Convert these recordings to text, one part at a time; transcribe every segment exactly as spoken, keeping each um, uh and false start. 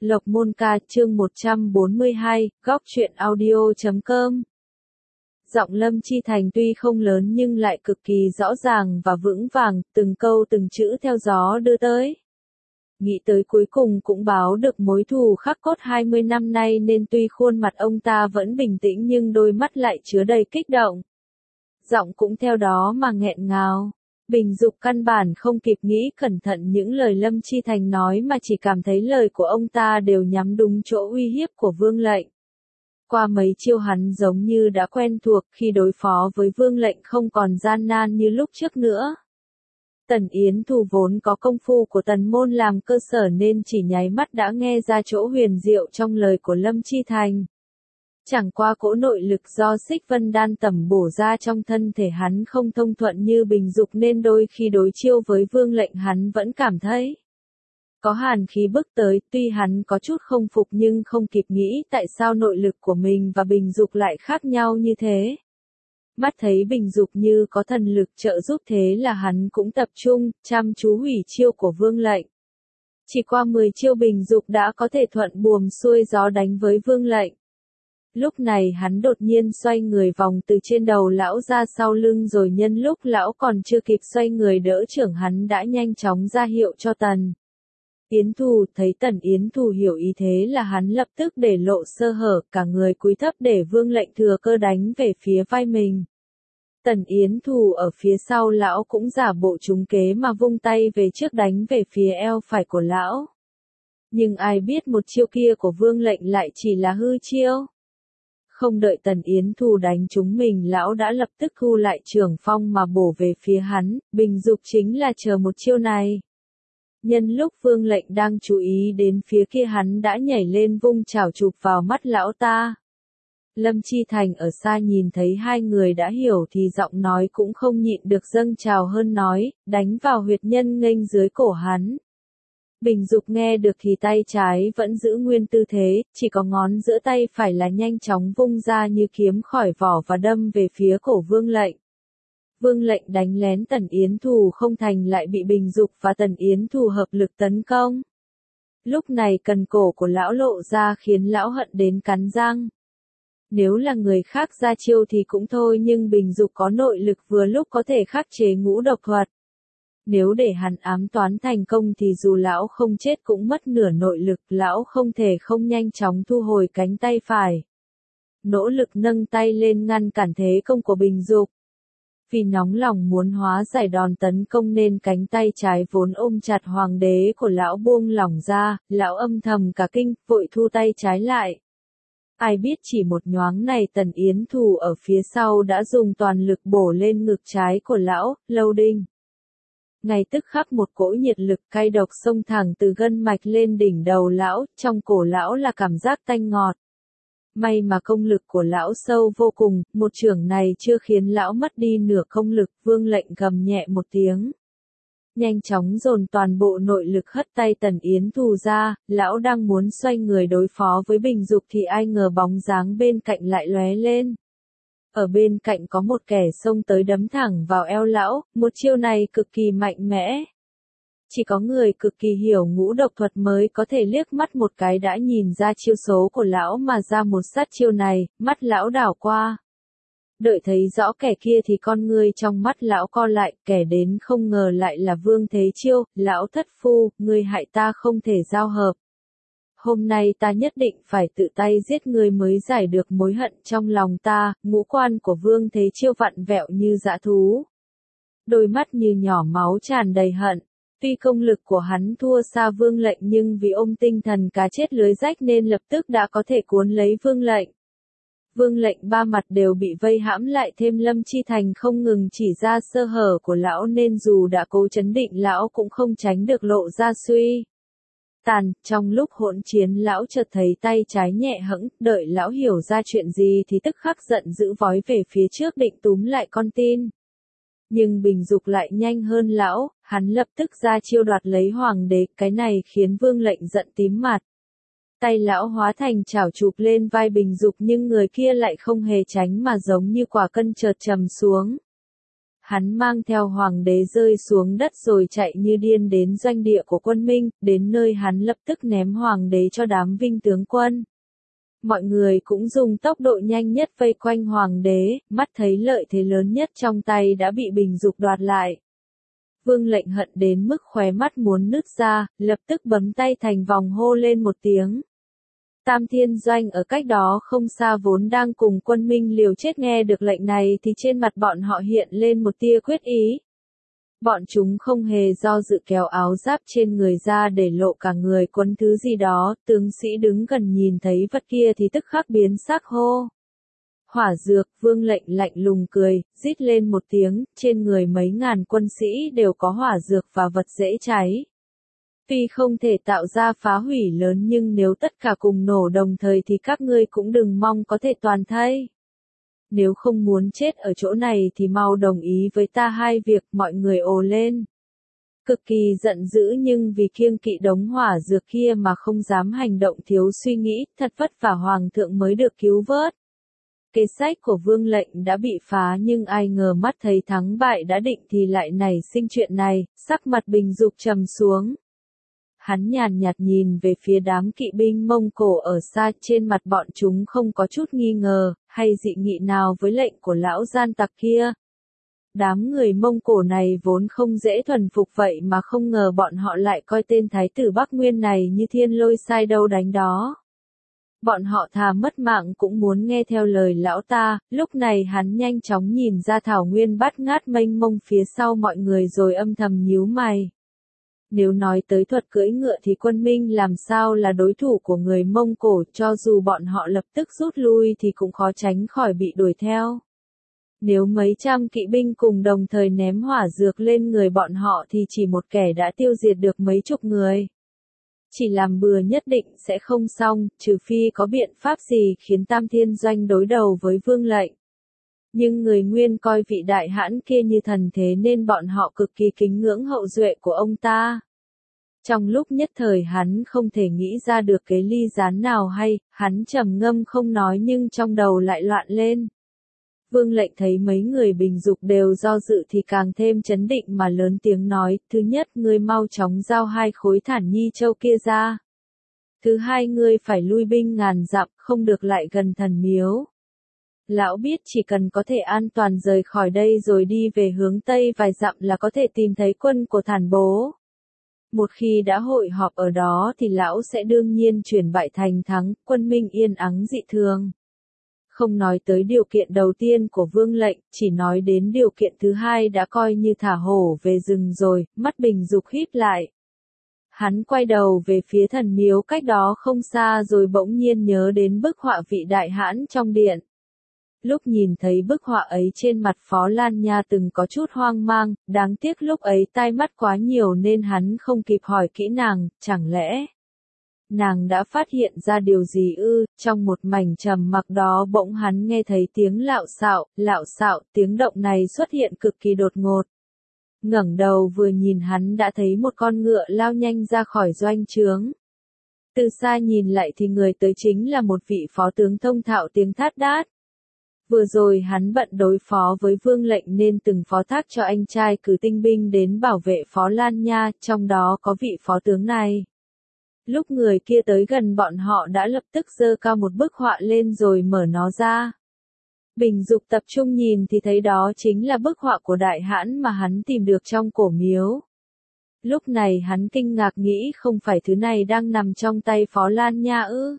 Lộc Môn Ca chương một trăm bốn mươi hai, góc truyện audio chấm com. Giọng Lâm Chi Thành tuy không lớn nhưng lại cực kỳ rõ ràng và vững vàng, từng câu từng chữ theo gió đưa tới. Nghĩ tới cuối cùng cũng báo được mối thù khắc cốt hai mươi năm nay nên tuy khuôn mặt ông ta vẫn bình tĩnh nhưng đôi mắt lại chứa đầy kích động. Giọng cũng theo đó mà nghẹn ngào. Bình Dục căn bản không kịp nghĩ cẩn thận những lời Lâm Chi Thành nói mà chỉ cảm thấy lời của ông ta đều nhắm đúng chỗ uy hiếp của Vương Lệnh. Qua mấy chiêu hắn giống như đã quen thuộc, khi đối phó với Vương Lệnh không còn gian nan như lúc trước nữa. Tần Yến Thù vốn có công phu của Tần Môn làm cơ sở nên chỉ nháy mắt đã nghe ra chỗ huyền diệu trong lời của Lâm Chi Thành. Chẳng qua cỗ nội lực do Xích Vân Đan tẩm bổ ra trong thân thể hắn không thông thuận như Bình Dục nên đôi khi đối chiêu với Vương Lệnh hắn vẫn cảm thấy có hàn khí bức tới, tuy hắn có chút không phục nhưng không kịp nghĩ tại sao nội lực của mình và Bình Dục lại khác nhau như thế. Mắt thấy Bình Dục như có thần lực trợ giúp thế là hắn cũng tập trung, chăm chú hủy chiêu của Vương Lệnh. Chỉ qua mười chiêu Bình Dục đã có thể thuận buồm xuôi gió đánh với Vương Lệnh. Lúc này hắn đột nhiên xoay người vòng từ trên đầu lão ra sau lưng rồi nhân lúc lão còn chưa kịp xoay người đỡ trưởng hắn đã nhanh chóng ra hiệu cho Tần Yến Thù. Thấy Tần Yến Thù hiểu ý thế là hắn lập tức để lộ sơ hở, cả người cúi thấp để Vương Lệnh thừa cơ đánh về phía vai mình. Tần Yến Thù ở phía sau lão cũng giả bộ trúng kế mà vung tay về trước đánh về phía eo phải của lão. Nhưng ai biết một chiêu kia của Vương Lệnh lại chỉ là hư chiêu. Không đợi Tần Yến Thù đánh trúng mình, lão đã lập tức thu lại trường phong mà bổ về phía hắn. Bình Dục chính là chờ một chiêu này. Nhân lúc Vương Lệnh đang chú ý đến phía kia hắn đã nhảy lên vung chảo chụp vào mắt lão ta. Lâm Chi Thành ở xa nhìn thấy hai người đã hiểu thì giọng nói cũng không nhịn được dâng trào hơn nói, đánh vào huyệt nhân nghênh dưới cổ hắn. Bình Dục nghe được thì tay trái vẫn giữ nguyên tư thế, chỉ có ngón giữa tay phải là nhanh chóng vung ra như kiếm khỏi vỏ và đâm về phía cổ Vương Lệnh. Vương Lệnh đánh lén Tần Yến Thù không thành lại bị Bình Dục và Tần Yến Thù hợp lực tấn công. Lúc này cần cổ của lão lộ ra khiến lão hận đến cắn răng. Nếu là người khác ra chiêu thì cũng thôi nhưng Bình Dục có nội lực vừa lúc có thể khắc chế ngũ độc thuật. Nếu để hắn ám toán thành công thì dù lão không chết cũng mất nửa nội lực, lão không thể không nhanh chóng thu hồi cánh tay phải. Nỗ lực nâng tay lên ngăn cản thế công của Bình Dục. Vì nóng lòng muốn hóa giải đòn tấn công nên cánh tay trái vốn ôm chặt hoàng đế của lão buông lỏng ra, lão âm thầm cả kinh, vội thu tay trái lại. Ai biết chỉ một nhoáng này Tần Yến Thù ở phía sau đã dùng toàn lực bổ lên ngực trái của lão, lâu đinh. Ngay tức khắc một cỗ nhiệt lực cay độc xông thẳng từ gân mạch lên đỉnh đầu lão, trong cổ lão là cảm giác tanh ngọt. May mà công lực của lão sâu vô cùng, một chưởng này chưa khiến lão mất đi nửa công lực. Vương Lệnh gầm nhẹ một tiếng. Nhanh chóng dồn toàn bộ nội lực hất tay Tần Yến Thù ra, lão đang muốn xoay người đối phó với Bình Dục thì ai ngờ bóng dáng bên cạnh lại lóe lên. Ở bên cạnh có một kẻ xông tới đấm thẳng vào eo lão, một chiêu này cực kỳ mạnh mẽ. Chỉ có người cực kỳ hiểu ngũ độc thuật mới có thể liếc mắt một cái đã nhìn ra chiêu số của lão mà ra một sát chiêu này, mắt lão đảo qua. Đợi thấy rõ kẻ kia thì con ngươi trong mắt lão co lại, kẻ đến không ngờ lại là Vương Thế Chiêu. Lão thất phu, ngươi hại ta không thể giao hợp. Hôm nay ta nhất định phải tự tay giết ngươi mới giải được mối hận trong lòng ta. Ngũ quan của Vương Thế Chiêu vặn vẹo như dã thú. Đôi mắt như nhỏ máu tràn đầy hận. Tuy công lực của hắn thua xa Vương Lệnh nhưng vì ôm tinh thần cá chết lưới rách nên lập tức đã có thể cuốn lấy Vương Lệnh. Vương Lệnh ba mặt đều bị vây hãm lại thêm Lâm Chi Thành không ngừng chỉ ra sơ hở của lão nên dù đã cố chấn định lão cũng không tránh được lộ ra suy tàn. Trong lúc hỗn chiến lão chợt thấy tay trái nhẹ hẫng, đợi lão hiểu ra chuyện gì thì tức khắc giận dữ vói về phía trước định túm lại con tin. Nhưng Bình Dục lại nhanh hơn lão, hắn lập tức ra chiêu đoạt lấy hoàng đế, cái này khiến Vương Lệnh giận tím mặt. Tay lão hóa thành chảo chụp lên vai Bình Dục nhưng người kia lại không hề tránh mà giống như quả cân chợt trầm xuống. Hắn mang theo hoàng đế rơi xuống đất rồi chạy như điên đến doanh địa của quân Minh, đến nơi hắn lập tức ném hoàng đế cho đám Vinh tướng quân. Mọi người cũng dùng tốc độ nhanh nhất vây quanh hoàng đế, mắt thấy lợi thế lớn nhất trong tay đã bị Bình Dục đoạt lại. Vương Lệnh hận đến mức khóe mắt muốn nứt ra, lập tức bấm tay thành vòng hô lên một tiếng. Tam Thiên Doanh ở cách đó không xa vốn đang cùng quân Minh liều chết nghe được lệnh này thì trên mặt bọn họ hiện lên một tia quyết ý. Bọn chúng không hề do dự kéo áo giáp trên người ra để lộ cả người quấn thứ gì đó, tướng sĩ đứng gần nhìn thấy vật kia thì tức khắc biến sắc hô. Hỏa dược, Vương Lệnh lạnh lùng cười, rít lên một tiếng, trên người mấy ngàn quân sĩ đều có hỏa dược và vật dễ cháy. Tuy không thể tạo ra phá hủy lớn nhưng nếu tất cả cùng nổ đồng thời thì các ngươi cũng đừng mong có thể toàn thây. Nếu không muốn chết ở chỗ này thì mau đồng ý với ta hai việc, mọi người ồ lên. Cực kỳ giận dữ nhưng vì kiêng kỵ đống hỏa dược kia mà không dám hành động thiếu suy nghĩ, thật vất vả hoàng thượng mới được cứu vớt. Kế sách của Vương Lệnh đã bị phá nhưng ai ngờ mắt thấy thắng bại đã định thì lại nảy sinh chuyện này, sắc mặt Bình Dục trầm xuống. Hắn nhàn nhạt nhìn về phía đám kỵ binh Mông Cổ ở xa, trên mặt bọn chúng không có chút nghi ngờ, hay dị nghị nào với lệnh của lão gian tặc kia. Đám người Mông Cổ này vốn không dễ thuần phục vậy mà không ngờ bọn họ lại coi tên Thái tử Bắc Nguyên này như thiên lôi sai đâu đánh đó. Bọn họ thà mất mạng cũng muốn nghe theo lời lão ta, lúc này hắn nhanh chóng nhìn ra thảo nguyên bát ngát mênh mông phía sau mọi người rồi âm thầm nhíu mày. Nếu nói tới thuật cưỡi ngựa thì quân Minh làm sao là đối thủ của người Mông Cổ, cho dù bọn họ lập tức rút lui thì cũng khó tránh khỏi bị đuổi theo. Nếu mấy trăm kỵ binh cùng đồng thời ném hỏa dược lên người bọn họ thì chỉ một kẻ đã tiêu diệt được mấy chục người. Chỉ làm bừa nhất định sẽ không xong, trừ phi có biện pháp gì khiến Tam Thiên Doanh đối đầu với Vương Lệnh. Nhưng người Nguyên coi vị đại hãn kia như thần thế nên bọn họ cực kỳ kính ngưỡng hậu duệ của ông ta. Trong lúc nhất thời hắn không thể nghĩ ra được cái ly gián nào hay, hắn trầm ngâm không nói nhưng trong đầu lại loạn lên. Vương Lệnh thấy mấy người Bình Dục đều do dự thì càng thêm chấn định mà lớn tiếng nói, thứ nhất ngươi mau chóng giao hai khối Thản Nhi Châu kia ra. Thứ hai ngươi phải lui binh ngàn dặm, không được lại gần thần miếu. Lão biết chỉ cần có thể an toàn rời khỏi đây rồi đi về hướng Tây vài dặm là có thể tìm thấy quân của Thản Bố. Một khi đã hội họp ở đó thì lão sẽ đương nhiên chuyển bại thành thắng, quân Minh yên ắng dị thường. Không nói tới điều kiện đầu tiên của Vương Lệnh, chỉ nói đến điều kiện thứ hai đã coi như thả hổ về rừng rồi, mắt Bình Dục híp lại. Hắn quay đầu về phía thần miếu cách đó không xa rồi bỗng nhiên nhớ đến bức họa vị đại hãn trong điện. Lúc nhìn thấy bức họa ấy trên mặt Phó Lan Nha từng có chút hoang mang, đáng tiếc lúc ấy tai mắt quá nhiều nên hắn không kịp hỏi kỹ nàng, chẳng lẽ nàng đã phát hiện ra điều gì ư? Trong một mảnh trầm mặc đó bỗng hắn nghe thấy tiếng lạo xạo, lạo xạo, tiếng động này xuất hiện cực kỳ đột ngột. Ngẩng đầu vừa nhìn hắn đã thấy một con ngựa lao nhanh ra khỏi doanh trướng. Từ xa nhìn lại thì người tới chính là một vị phó tướng thông thạo tiếng Thát Đát. Vừa rồi hắn bận đối phó với Vương Lệnh nên từng phó thác cho anh trai cử tinh binh đến bảo vệ Phó Lan Nha, trong đó có vị phó tướng này. Lúc người kia tới gần bọn họ đã lập tức giơ cao một bức họa lên rồi mở nó ra. Bình Dục tập trung nhìn thì thấy đó chính là bức họa của đại hãn mà hắn tìm được trong cổ miếu. Lúc này hắn kinh ngạc nghĩ không phải thứ này đang nằm trong tay Phó Lan Nha ư.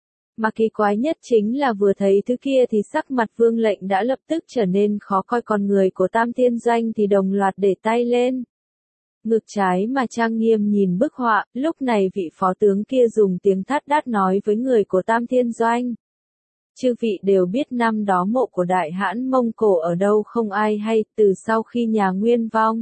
Mà kỳ quái nhất chính là vừa thấy thứ kia thì sắc mặt Vương Lệnh đã lập tức trở nên khó coi, còn người của Tam Thiên Doanh thì đồng loạt để tay lên. Ngực trái mà trang nghiêm nhìn bức họa, lúc này vị phó tướng kia dùng tiếng Thát Đát nói với người của Tam Thiên Doanh. Chư vị đều biết năm đó mộ của đại hãn Mông Cổ ở đâu không ai hay, từ sau khi nhà Nguyên vong.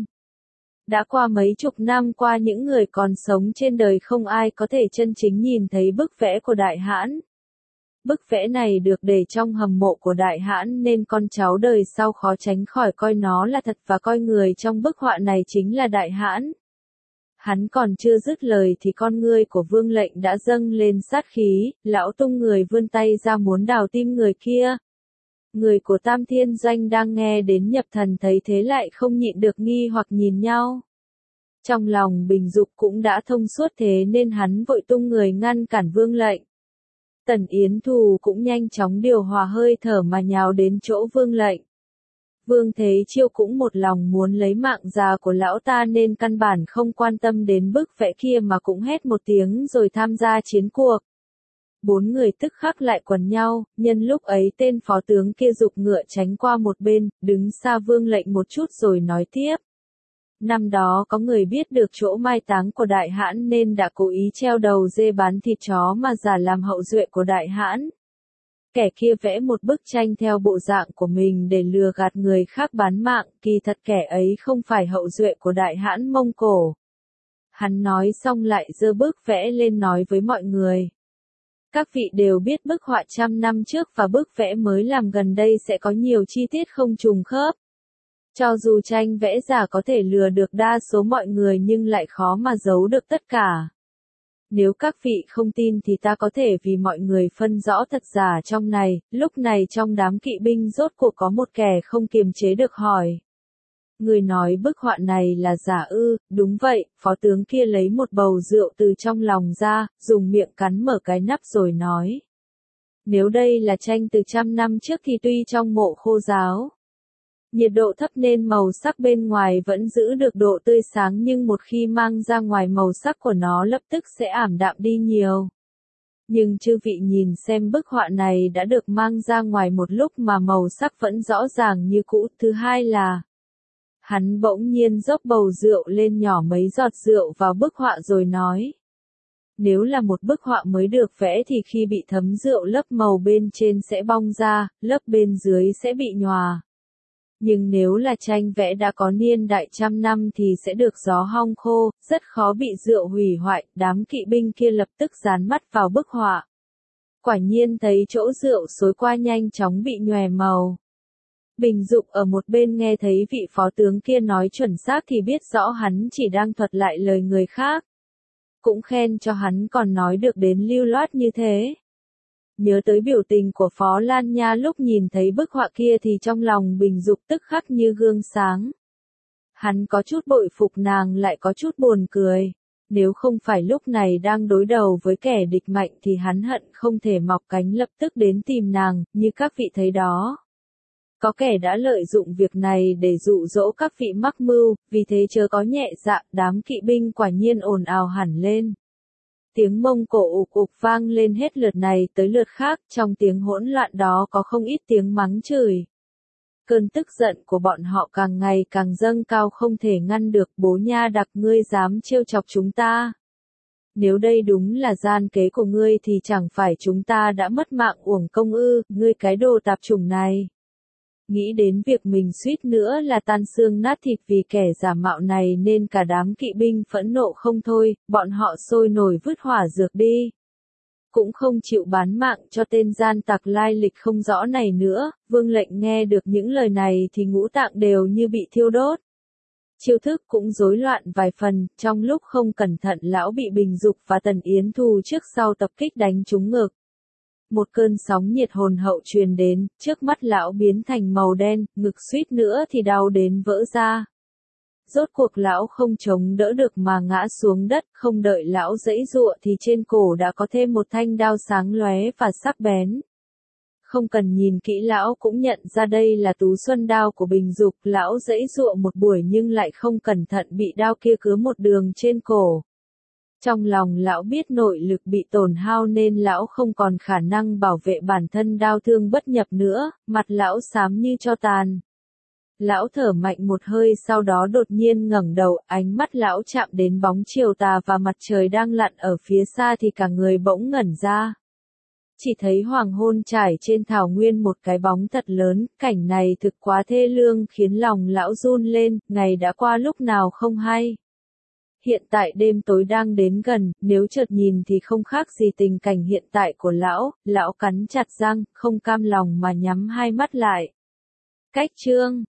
Đã qua mấy chục năm qua những người còn sống trên đời không ai có thể chân chính nhìn thấy bức vẽ của đại hãn. Bức vẽ này được để trong hầm mộ của đại hãn nên con cháu đời sau khó tránh khỏi coi nó là thật và coi người trong bức họa này chính là đại hãn. Hắn còn chưa dứt lời thì con ngươi của Vương Lệnh đã dâng lên sát khí, lão tung người vươn tay ra muốn đào tim người kia. Người của Tam Thiên Doanh đang nghe đến Nhập Thần thấy thế lại không nhịn được nghi hoặc nhìn nhau. Trong lòng Bình Dục cũng đã thông suốt thế nên hắn vội tung người ngăn cản Vương Lệnh. Tần Yến Thù cũng nhanh chóng điều hòa hơi thở mà nhào đến chỗ Vương Lệnh. Vương Thế Chiêu cũng một lòng muốn lấy mạng già của lão ta nên căn bản không quan tâm đến bức vẽ kia mà cũng hét một tiếng rồi tham gia chiến cuộc. Bốn người tức khắc lại quần nhau, nhân lúc ấy tên phó tướng kia giục ngựa tránh qua một bên, đứng xa Vương Lệnh một chút rồi nói tiếp. Năm đó có người biết được chỗ mai táng của Đại Hãn nên đã cố ý treo đầu dê bán thịt chó mà giả làm hậu duệ của Đại Hãn. Kẻ kia vẽ một bức tranh theo bộ dạng của mình để lừa gạt người khác bán mạng, kỳ thật kẻ ấy không phải hậu duệ của Đại Hãn Mông Cổ. Hắn nói xong lại giơ bức vẽ lên nói với mọi người. Các vị đều biết bức họa trăm năm trước và bức vẽ mới làm gần đây sẽ có nhiều chi tiết không trùng khớp. Cho dù tranh vẽ giả có thể lừa được đa số mọi người nhưng lại khó mà giấu được tất cả. Nếu các vị không tin thì ta có thể vì mọi người phân rõ thật giả trong này. Lúc này trong đám kỵ binh rốt cuộc có một kẻ không kiềm chế được hỏi. Người nói bức họa này là giả ư? Đúng vậy, phó tướng kia lấy một bầu rượu từ trong lòng ra, dùng miệng cắn mở cái nắp rồi nói. Nếu đây là tranh từ trăm năm trước thì tuy trong mộ khô ráo, nhiệt độ thấp nên màu sắc bên ngoài vẫn giữ được độ tươi sáng nhưng một khi mang ra ngoài màu sắc của nó lập tức sẽ ảm đạm đi nhiều. Nhưng chư vị nhìn xem bức họa này đã được mang ra ngoài một lúc mà màu sắc vẫn rõ ràng như cũ. Thứ hai là, hắn bỗng nhiên dốc bầu rượu lên nhỏ mấy giọt rượu vào bức họa rồi nói. Nếu là một bức họa mới được vẽ thì khi bị thấm rượu lớp màu bên trên sẽ bong ra, lớp bên dưới sẽ bị nhòa. Nhưng nếu là tranh vẽ đã có niên đại trăm năm thì sẽ được gió hong khô, rất khó bị rượu hủy hoại. Đám kỵ binh kia lập tức dán mắt vào bức họa. Quả nhiên thấy chỗ rượu xối qua nhanh chóng bị nhòe màu. Bình Dục ở một bên nghe thấy vị phó tướng kia nói chuẩn xác thì biết rõ hắn chỉ đang thuật lại lời người khác. Cũng khen cho hắn còn nói được đến lưu loát như thế. Nhớ tới biểu tình của Phó Lan Nha lúc nhìn thấy bức họa kia thì trong lòng Bình Dục tức khắc như gương sáng. Hắn có chút bội phục nàng lại có chút buồn cười. Nếu không phải lúc này đang đối đầu với kẻ địch mạnh thì hắn hận không thể mọc cánh lập tức đến tìm nàng, như các vị thấy đó. Có kẻ đã lợi dụng việc này để dụ dỗ các vị mắc mưu, vì thế chớ có nhẹ dạ. Đám kỵ binh quả nhiên ồn ào hẳn lên. Tiếng Mông Cổ ục ục vang lên hết lượt này tới lượt khác, trong tiếng hỗn loạn đó có không ít tiếng mắng chửi. Cơn tức giận của bọn họ càng ngày càng dâng cao không thể ngăn được. Bố nha đặc, ngươi dám trêu chọc chúng ta. Nếu đây đúng là gian kế của ngươi thì chẳng phải chúng ta đã mất mạng uổng công ư, ngươi cái đồ tạp chủng này. Nghĩ đến việc mình suýt nữa là tan xương nát thịt vì kẻ giả mạo này nên cả đám kỵ binh phẫn nộ không thôi, bọn họ sôi nổi vứt hỏa dược đi. Cũng không chịu bán mạng cho tên gian tặc lai lịch không rõ này nữa. Vương Lệnh nghe được những lời này thì ngũ tạng đều như bị thiêu đốt. Chiêu thức cũng rối loạn vài phần, trong lúc không cẩn thận lão bị Bình Dục và Tần Yến Thù trước sau tập kích đánh trúng ngực. Một cơn sóng nhiệt hồn hậu truyền đến, trước mắt lão biến thành màu đen, ngực suýt nữa thì đau đến vỡ ra. Rốt cuộc lão không chống đỡ được mà ngã xuống đất, không đợi lão giãy giụa thì trên cổ đã có thêm một thanh đao sáng lóe và sắc bén. Không cần nhìn kỹ lão cũng nhận ra đây là tú xuân đao của Bình Dục. Lão giãy giụa một buổi nhưng lại không cẩn thận bị đao kia cứa một đường trên cổ. Trong lòng lão biết nội lực bị tổn hao nên lão không còn khả năng bảo vệ bản thân, đao thương bất nhập nữa, mặt lão xám như tro tàn. Lão thở mạnh một hơi sau đó đột nhiên ngẩng đầu, ánh mắt lão chạm đến bóng chiều tà và mặt trời đang lặn ở phía xa thì cả người bỗng ngẩn ra. Chỉ thấy hoàng hôn trải trên thảo nguyên một cái bóng thật lớn, cảnh này thực quá thê lương khiến lòng lão run lên, ngày đã qua lúc nào không hay. Hiện tại đêm tối đang đến gần, nếu chợt nhìn thì không khác gì tình cảnh hiện tại của lão. Lão cắn chặt răng, không cam lòng mà nhắm hai mắt lại. Cách chương